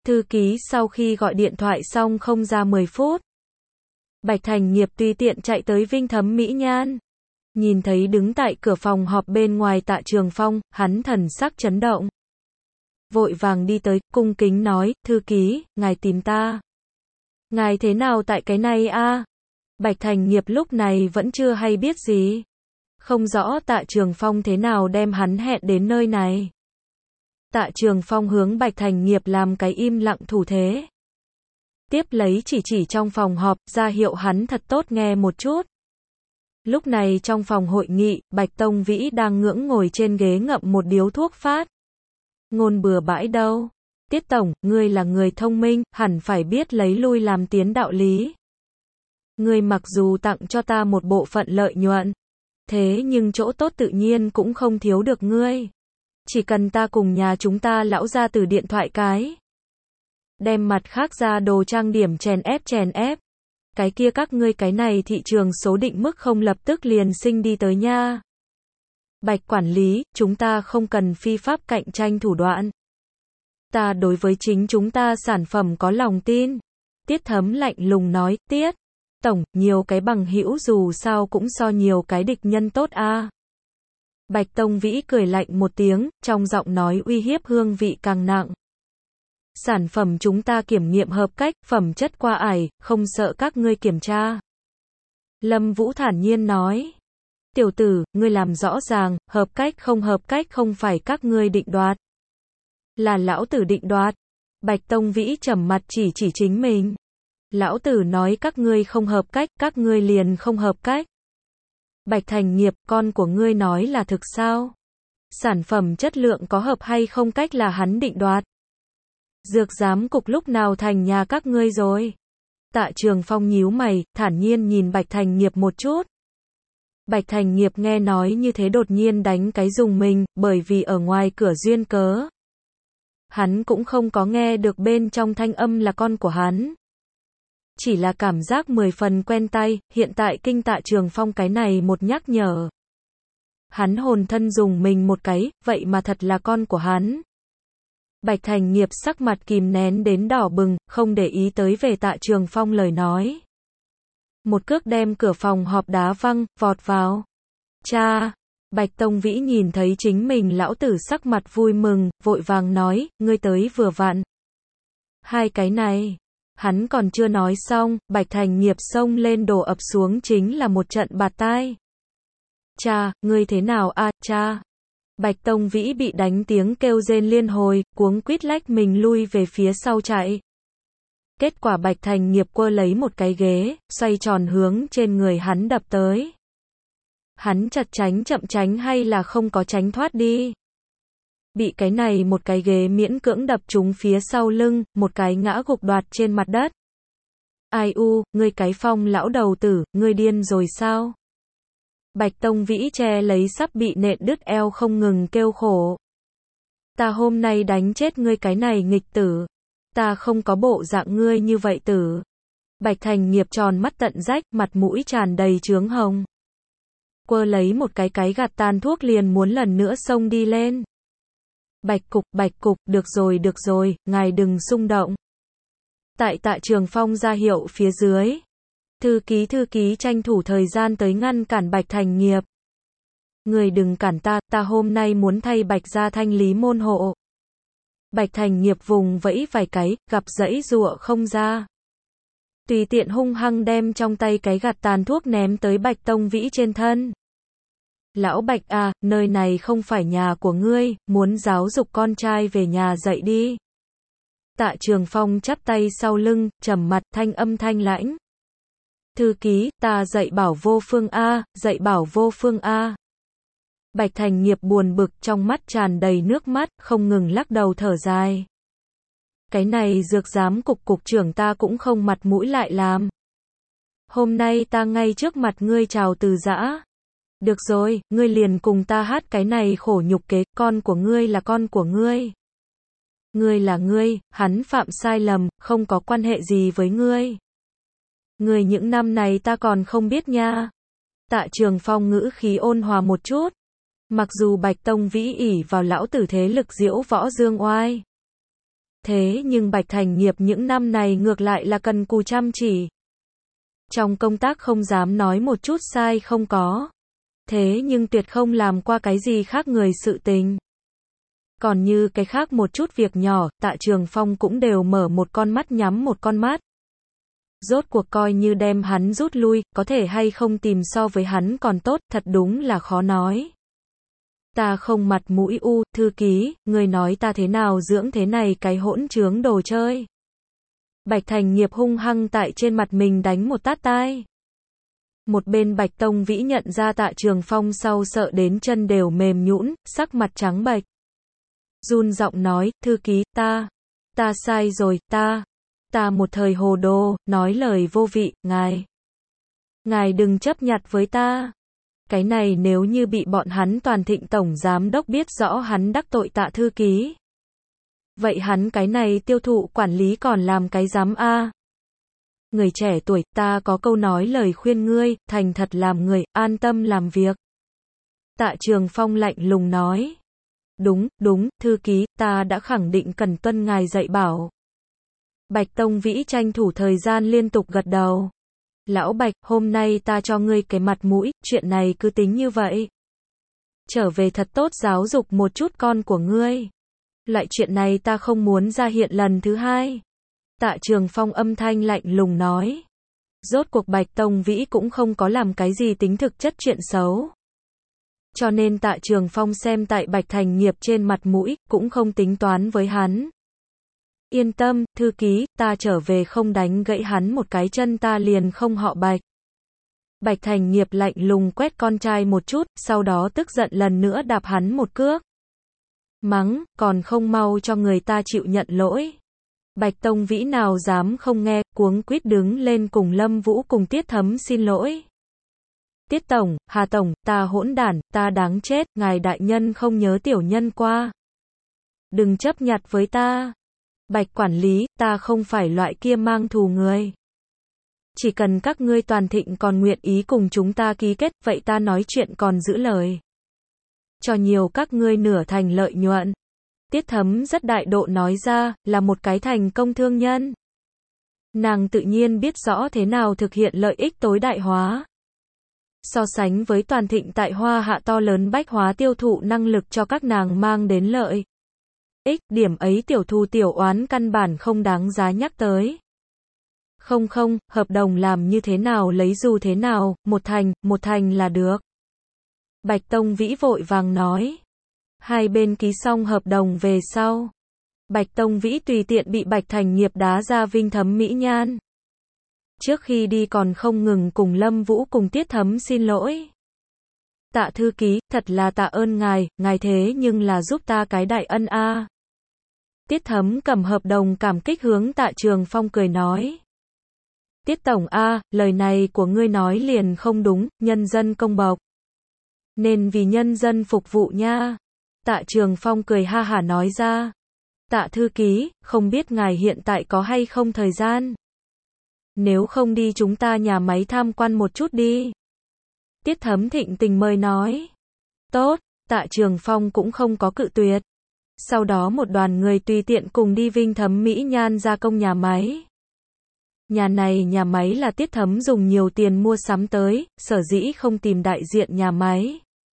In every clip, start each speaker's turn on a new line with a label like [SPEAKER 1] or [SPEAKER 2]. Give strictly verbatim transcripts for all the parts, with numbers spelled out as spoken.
[SPEAKER 1] Thư ký sau khi gọi điện thoại xong không ra mười phút. Bạch Thành Nghiệp tùy tiện chạy tới Vinh Thấm Mỹ Nhan. Nhìn thấy đứng tại cửa phòng họp bên ngoài Tạ Trường Phong, hắn thần sắc chấn động. Vội vàng đi tới, cung kính nói, thư ký, ngài tìm ta. Ngài thế nào tại cái này a? Bạch Thành Nghiệp lúc này vẫn chưa hay biết gì. Không rõ Tạ Trường Phong thế nào đem hắn hẹn đến nơi này. Tạ Trường Phong hướng Bạch Thành Nghiệp làm cái im lặng thủ thế. Tiếp lấy chỉ chỉ trong phòng họp, ra hiệu hắn thật tốt nghe một chút. Lúc này trong phòng hội nghị, Bạch Tông Vĩ đang ngưỡng ngồi trên ghế ngậm một điếu thuốc phát. Ngôn bừa bãi đâu. Tiết Tổng, ngươi là người thông minh, hẳn phải biết lấy lui làm tiến đạo lý. Ngươi mặc dù tặng cho ta một bộ phận lợi nhuận, thế nhưng chỗ tốt tự nhiên cũng không thiếu được ngươi. Chỉ cần ta cùng nhà chúng ta lão ra từ điện thoại cái. Đem mặt khác ra đồ trang điểm chèn ép chèn ép. Cái kia các ngươi cái này thị trường số định mức không lập tức liền sinh đi tới nha. Bạch quản lý, chúng ta không cần phi pháp cạnh tranh thủ đoạn. Ta đối với chính chúng ta sản phẩm có lòng tin. Tiết Thấm lạnh lùng nói, Tiết Tổng, nhiều cái bằng hữu dù sao cũng so nhiều cái địch nhân tốt a. Bạch Tông Vĩ cười lạnh một tiếng, trong giọng nói uy hiếp hương vị càng nặng. Sản phẩm chúng ta kiểm nghiệm hợp cách, phẩm chất qua ải, không sợ các ngươi kiểm tra. Lâm Vũ thản nhiên nói. Tiểu tử, ngươi làm rõ ràng, hợp cách không hợp cách không phải các ngươi định đoạt. Là lão tử định đoạt. Bạch Tông Vĩ trầm mặt chỉ chỉ chính mình. Lão tử nói các ngươi không hợp cách, các ngươi liền không hợp cách. Bạch Thành Nghiệp, con của ngươi nói là thực sao? Sản phẩm chất lượng có hợp hay không cách là hắn định đoạt. Dược giám cục lúc nào thành nhà các ngươi rồi? Tạ Trường Phong nhíu mày, thản nhiên nhìn Bạch Thành Nghiệp một chút. Bạch Thành Nghiệp nghe nói như thế đột nhiên đánh cái rùng mình, bởi vì ở ngoài cửa duyên cớ. Hắn cũng không có nghe được bên trong thanh âm là con của hắn. Chỉ là cảm giác mười phần quen tai, hiện tại kinh Tạ Trường Phong cái này một nhắc nhở. Hắn hồn thân dùng mình một cái, vậy mà thật là con của hắn. Bạch Thành Nghiệp sắc mặt kìm nén đến đỏ bừng, không để ý tới về Tạ Trường Phong lời nói. Một cước đem cửa phòng họp đá văng, vọt vào. Cha! Bạch Tông Vĩ nhìn thấy chính mình lão tử sắc mặt vui mừng, vội vàng nói, ngươi tới vừa vặn. Hai cái này. Hắn còn chưa nói xong, Bạch Thành Nghiệp xông lên đổ ập xuống chính là một trận bạt tai. Cha, ngươi thế nào a, cha? Bạch Tông Vĩ bị đánh tiếng kêu rên liên hồi, cuống quýt lách mình lui về phía sau chạy. Kết quả Bạch Thành Nghiệp quơ lấy một cái ghế, xoay tròn hướng trên người hắn đập tới. Hắn chật tránh chậm tránh hay là không có tránh thoát đi. Bị cái này một cái ghế miễn cưỡng đập trúng phía sau lưng, một cái ngã gục đoạt trên mặt đất. Ai u, ngươi cái Phong lão đầu tử, ngươi điên rồi sao? Bạch Tông Vĩ che lấy sắp bị nện đứt eo không ngừng kêu khổ. Ta hôm nay đánh chết ngươi cái này nghịch tử. Ta không có bộ dạng ngươi như vậy tử. Bạch Thành Nghiệp tròn mắt tận rách, mặt mũi tràn đầy chướng hồng. Quơ lấy một cái cái gạt tàn thuốc liền muốn lần nữa xông đi lên. Bạch Cục, Bạch Cục, được rồi được rồi, ngài đừng xung động. Tại Tạ Trường Phong ra hiệu phía dưới. Thư ký thư ký tranh thủ thời gian tới ngăn cản Bạch Thành Nghiệp. Người đừng cản ta, ta hôm nay muốn thay Bạch gia thanh lý môn hộ. Bạch Thành Nghiệp vùng vẫy vài cái, gặp dãy giụa không ra. Tùy tiện hung hăng đem trong tay cái gạt tàn thuốc ném tới Bạch Tông Vĩ trên thân. Lão Bạch à, nơi này không phải nhà của ngươi, muốn giáo dục con trai về nhà dạy đi. Tạ Trường Phong chắp tay sau lưng, trầm mặt, thanh âm thanh lãnh. Thư ký, ta dạy bảo vô phương a, dạy bảo vô phương a. Bạch Thành Nghiệp buồn bực, trong mắt tràn đầy nước mắt, không ngừng lắc đầu thở dài. Cái này dược giám cục cục trưởng ta cũng không mặt mũi lại làm. Hôm nay ta ngay trước mặt ngươi chào từ giã. Được rồi, ngươi liền cùng ta hát cái này khổ nhục kế, con của ngươi là con của ngươi. Ngươi là ngươi, hắn phạm sai lầm, không có quan hệ gì với ngươi. Ngươi những năm này ta còn không biết nha. Tạ Trường Phong ngữ khí ôn hòa một chút. Mặc dù Bạch Tông Vĩ ỷ vào lão tử thế lực diễu võ dương oai. Thế nhưng Bạch Thành Nghiệp những năm này ngược lại là cần cù chăm chỉ. Trong công tác không dám nói một chút sai không có. Thế nhưng tuyệt không làm qua cái gì khác người sự tình. Còn như cái khác một chút việc nhỏ, Tạ Trường Phong cũng đều mở một con mắt nhắm một con mắt. Rốt cuộc coi như đem hắn rút lui, có thể hay không tìm so với hắn còn tốt, thật đúng là khó nói. Ta không mặt mũi u, thư ký, người nói ta thế nào dưỡng thế này cái hỗn trướng đồ chơi. Bạch Thành Nghiệp hung hăng tại trên mặt mình đánh một tát tai. Một bên Bạch Tông Vĩ nhận ra Tạ Trường Phong sau sợ đến chân đều mềm nhũn, sắc mặt trắng bệch. Run giọng nói, thư ký, ta, ta sai rồi, ta, ta một thời hồ đồ, nói lời vô vị, ngài. Ngài đừng chấp nhặt với ta. Cái này nếu như bị bọn hắn Toàn Thịnh Tổng Giám Đốc biết rõ hắn đắc tội Tạ thư ký. Vậy hắn cái này tiêu thụ quản lý còn làm cái dám a? Người trẻ tuổi, ta có câu nói lời khuyên ngươi, thành thật làm người, an tâm làm việc. Tạ Trường Phong lạnh lùng nói. Đúng, đúng, thư ký, ta đã khẳng định cần tuân ngài dạy bảo. Bạch Tông Vĩ tranh thủ thời gian liên tục gật đầu. Lão Bạch, hôm nay ta cho ngươi cái mặt mũi, chuyện này cứ tính như vậy. Trở về thật tốt giáo dục một chút con của ngươi. Loại chuyện này ta không muốn ra hiện lần thứ hai. Tạ Trường Phong âm thanh lạnh lùng nói. Rốt cuộc Bạch Tông Vĩ cũng không có làm cái gì tính thực chất chuyện xấu. Cho nên Tạ Trường Phong xem tại Bạch Thành Nghiệp trên mặt mũi, cũng không tính toán với hắn. Yên tâm, thư ký, ta trở về không đánh gãy hắn một cái chân ta liền không họ Bạch. Bạch Thành Nghiệp lạnh lùng quét con trai một chút, sau đó tức giận lần nữa đạp hắn một cước. Mắng, còn không mau cho người ta chịu nhận lỗi. Bạch Tông Vĩ nào dám không nghe, cuống quýt đứng lên cùng Lâm Vũ cùng Tiết Thấm xin lỗi. Tiết Tổng, Hà Tổng, ta hỗn đản, ta đáng chết, ngài đại nhân không nhớ tiểu nhân qua. Đừng chấp nhặt với ta. Bạch quản lý, ta không phải loại kia mang thù người. Chỉ cần các ngươi Toàn Thịnh còn nguyện ý cùng chúng ta ký kết, vậy ta nói chuyện còn giữ lời. Cho nhiều các ngươi nửa thành lợi nhuận. Tiết Thấm rất đại độ nói ra, là một cái thành công thương nhân. Nàng tự nhiên biết rõ thế nào thực hiện lợi ích tối đại hóa. So sánh với Toàn Thịnh tại Hoa Hạ to lớn bách hóa tiêu thụ năng lực cho các nàng mang đến lợi ích, điểm ấy tiểu thu tiểu oán căn bản không đáng giá nhắc tới. Không không, hợp đồng làm như thế nào lấy dù thế nào, một thành, một thành là được. Bạch Tông Vĩ vội vàng nói. Hai bên ký xong hợp đồng về sau. Bạch Tông Vĩ tùy tiện bị Bạch Thành Nghiệp đá ra Vinh Thấm Mỹ Nhan. Trước khi đi còn không ngừng cùng Lâm Vũ cùng Tiết Thấm xin lỗi. Tạ thư ký, thật là tạ ơn ngài, ngài thế nhưng là giúp ta cái đại ân a. Tiết Thấm cầm hợp đồng cảm kích hướng Tạ Trường Phong cười nói. Tiết Tổng a, lời này của ngươi nói liền không đúng, nhân dân công bộc. Nên vì nhân dân phục vụ nha. Tạ Trường Phong cười ha hả nói ra. Tạ thư ký, không biết ngài hiện tại có hay không thời gian. Nếu không đi chúng ta nhà máy tham quan một chút đi. Tiết Thấm thịnh tình mời nói. Tốt, Tạ Trường Phong cũng không có cự tuyệt. Sau đó một đoàn người tùy tiện cùng đi Vinh Thấm Mỹ Nhan gia công nhà máy. Nhà này nhà máy là Tiết Thấm dùng nhiều tiền mua sắm tới, sở dĩ không tìm đại diện nhà máy.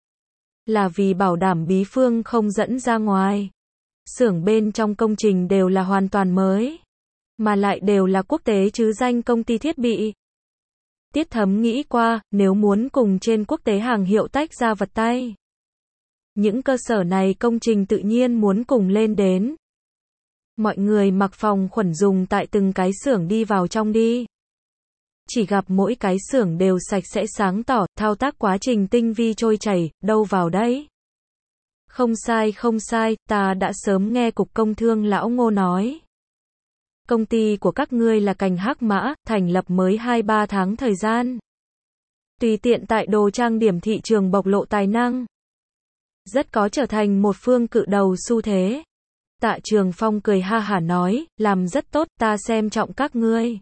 [SPEAKER 1] Là vì bảo đảm bí phương không dẫn ra ngoài. Xưởng bên trong công trình đều là hoàn toàn mới. Mà lại đều là quốc tế chứ danh công ty thiết bị. Tiết Thấm nghĩ qua, nếu muốn cùng trên quốc tế hàng hiệu tách ra vật tay. Những cơ sở này công trình tự nhiên muốn cùng lên đến. Mọi người mặc phòng khuẩn dùng tại từng cái xưởng đi vào trong đi. Chỉ gặp mỗi cái xưởng đều sạch sẽ sáng tỏ, thao tác quá trình tinh vi trôi chảy, đâu vào đấy. Không sai không sai, ta đã sớm nghe Cục Công Thương lão Ngô nói. Công ty của các ngươi là cành hắc mã, thành lập mới hai ba tháng thời gian. Tùy tiện tại đồ trang điểm thị trường bộc lộ tài năng. Rất có trở thành một phương cự đầu xu thế. Tạ Trường Phong cười ha hả nói, làm rất tốt, ta xem trọng các ngươi.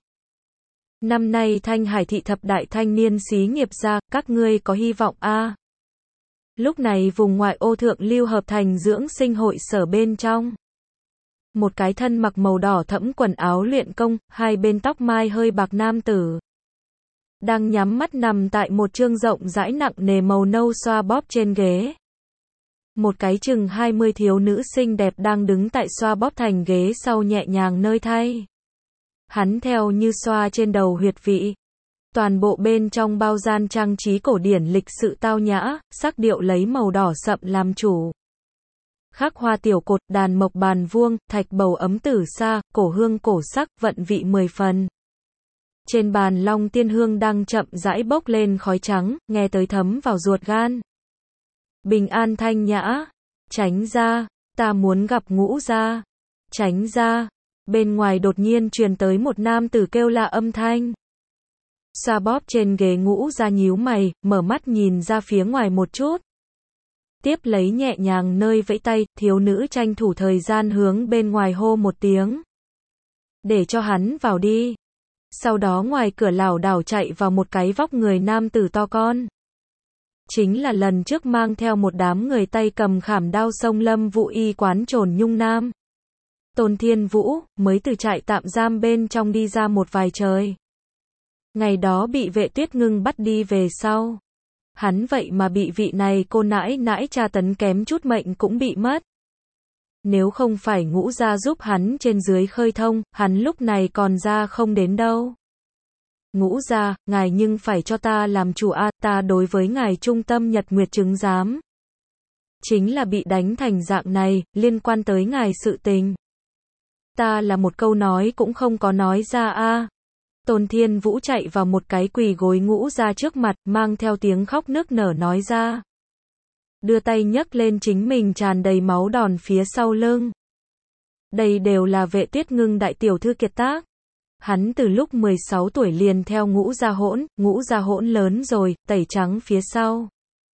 [SPEAKER 1] Năm nay Thanh Hải thị thập đại thanh niên xí nghiệp ra, các ngươi có hy vọng a. À. Lúc này vùng ngoại ô thượng lưu hợp thành dưỡng sinh hội sở bên trong. Một cái thân mặc màu đỏ thẫm quần áo luyện công, hai bên tóc mai hơi bạc nam tử. Đang nhắm mắt nằm tại một chương rộng rãi nặng nề màu nâu xoa bóp trên ghế. Một cái chừng hai mươi thiếu nữ xinh đẹp đang đứng tại xoa bóp thành ghế sau nhẹ nhàng nơi thay. Hắn theo như xoa trên đầu huyệt vị. Toàn bộ bên trong bao gian trang trí cổ điển lịch sự tao nhã, sắc điệu lấy màu đỏ sậm làm chủ. Khắc hoa tiểu cột, đàn mộc bàn vuông, thạch bầu ấm tử sa, cổ hương cổ sắc, vận vị mười phần. Trên bàn long tiên hương đang chậm rãi bốc lên khói trắng, nghe tới thấm vào ruột gan. Bình an thanh nhã, tránh ra, ta muốn gặp Ngũ gia, tránh ra. Bên ngoài đột nhiên truyền tới một nam tử kêu la âm thanh. Xoa bóp trên ghế Ngũ gia nhíu mày, mở mắt nhìn ra phía ngoài một chút. Tiếp lấy nhẹ nhàng nơi vẫy tay, thiếu nữ tranh thủ thời gian hướng bên ngoài hô một tiếng. Để cho hắn vào đi. Sau đó ngoài cửa lảo đảo chạy vào một cái vóc người nam tử to con. Chính là lần trước mang theo một đám người tay cầm khảm đao xông Lâm Vũ y quán trồn nhung nam. Tôn Thiên Vũ, mới từ trại tạm giam bên trong đi ra một vài trời. Ngày đó bị vệ Tuyết Ngưng bắt đi về sau. Hắn vậy mà bị vị này cô nãi nãi tra tấn kém chút mệnh cũng bị mất. Nếu không phải Ngũ gia giúp hắn trên dưới khơi thông, hắn lúc này còn ra không đến đâu. Ngũ gia, ngài nhưng phải cho ta làm chủ a, ta đối với ngài trung tâm nhật nguyệt chứng giám. Chính là bị đánh thành dạng này, liên quan tới ngài sự tình. Ta là một câu nói cũng không có nói ra a. Tôn Thiên Vũ chạy vào một cái quỳ gối Ngũ gia trước mặt, mang theo tiếng khóc nức nở nói ra. Đưa tay nhấc lên chính mình tràn đầy máu đòn phía sau lưng. Đây đều là vệ Tuyết Ngưng đại tiểu thư kiệt tác. Hắn từ lúc mười sáu tuổi liền theo Ngũ gia hỗn, Ngũ gia hỗn lớn rồi, tẩy trắng phía sau.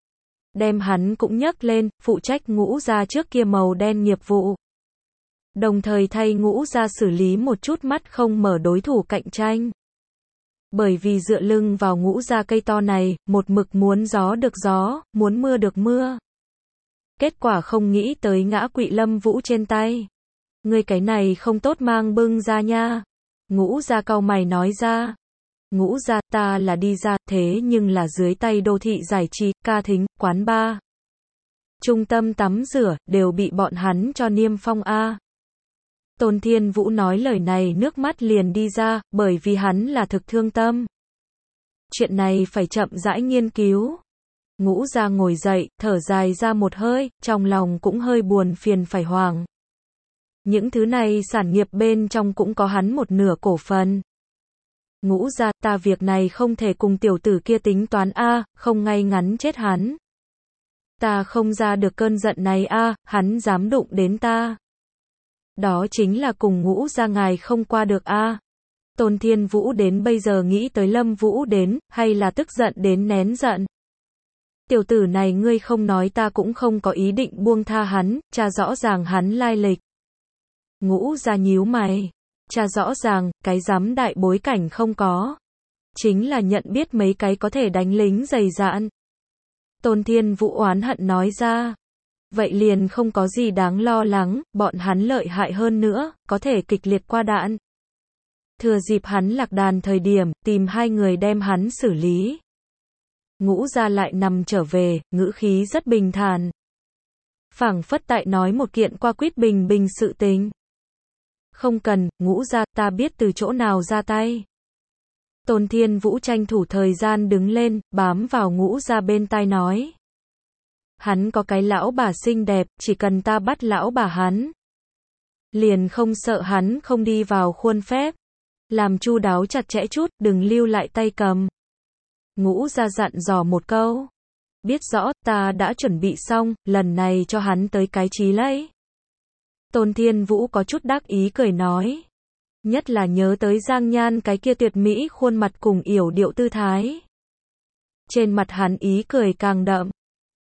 [SPEAKER 1] Đem hắn cũng nhấc lên, phụ trách Ngũ gia trước kia màu đen nghiệp vụ. Đồng thời thay Ngũ gia xử lý một chút mắt không mở đối thủ cạnh tranh. Bởi vì dựa lưng vào Ngũ gia cây to này, một mực muốn gió được gió, muốn mưa được mưa. Kết quả không nghĩ tới ngã quỵ Lâm Vũ trên tay. Ngươi cái này không tốt mang bưng ra nha. Ngũ gia cau mày nói ra. Ngũ gia, ta là đi ra, thế nhưng là dưới tay đô thị giải trí, ca thính, quán bar. Trung tâm tắm rửa, đều bị bọn hắn cho niêm phong a. Tôn Thiên Vũ nói lời này nước mắt liền đi ra, bởi vì hắn là thực thương tâm. Chuyện này phải chậm rãi nghiên cứu. Ngũ gia ngồi dậy, thở dài ra một hơi, trong lòng cũng hơi buồn phiền phải hoảng. Những thứ này sản nghiệp bên trong cũng có hắn một nửa cổ phần. Ngũ gia, ta việc này không thể cùng tiểu tử kia tính toán a, không ngay ngắn chết hắn. Ta không ra được cơn giận này a, hắn dám đụng đến ta. Đó chính là cùng Ngũ gia ngài không qua được a. Tôn Thiên Vũ đến bây giờ nghĩ tới Lâm Vũ đến, hay là tức giận đến nén giận. Tiểu tử này ngươi không nói ta cũng không có ý định buông tha hắn, tra rõ ràng hắn lai lịch. Ngũ gia nhíu mày. Tra rõ ràng, cái dám đại bối cảnh không có. Chính là nhận biết mấy cái có thể đánh lính dày dạn. Tôn Thiên Vũ oán hận nói ra. Vậy liền không có gì đáng lo lắng, bọn hắn lợi hại hơn nữa, có thể kịch liệt qua đạn. Thừa dịp hắn lạc đàn thời điểm, tìm hai người đem hắn xử lý. Ngũ gia lại nằm trở về, ngữ khí rất bình thản. Phảng phất tại nói một kiện qua quýt bình bình sự tình. Không cần, Ngũ gia, ta biết từ chỗ nào ra tay. Tôn Thiên Vũ tranh thủ thời gian đứng lên, bám vào Ngũ gia bên tai nói. Hắn có cái lão bà xinh đẹp, chỉ cần ta bắt lão bà hắn. Liền không sợ hắn không đi vào khuôn phép. Làm chu đáo chặt chẽ chút, đừng lưu lại tay cầm. Ngũ gia dặn dò một câu. Biết rõ, ta đã chuẩn bị xong, lần này cho hắn tới cái chí lấy. Tôn Thiên Vũ có chút đắc ý cười nói. Nhất là nhớ tới Giang Nhan cái kia tuyệt mỹ khuôn mặt cùng yểu điệu tư thái. Trên mặt hắn ý cười càng đậm.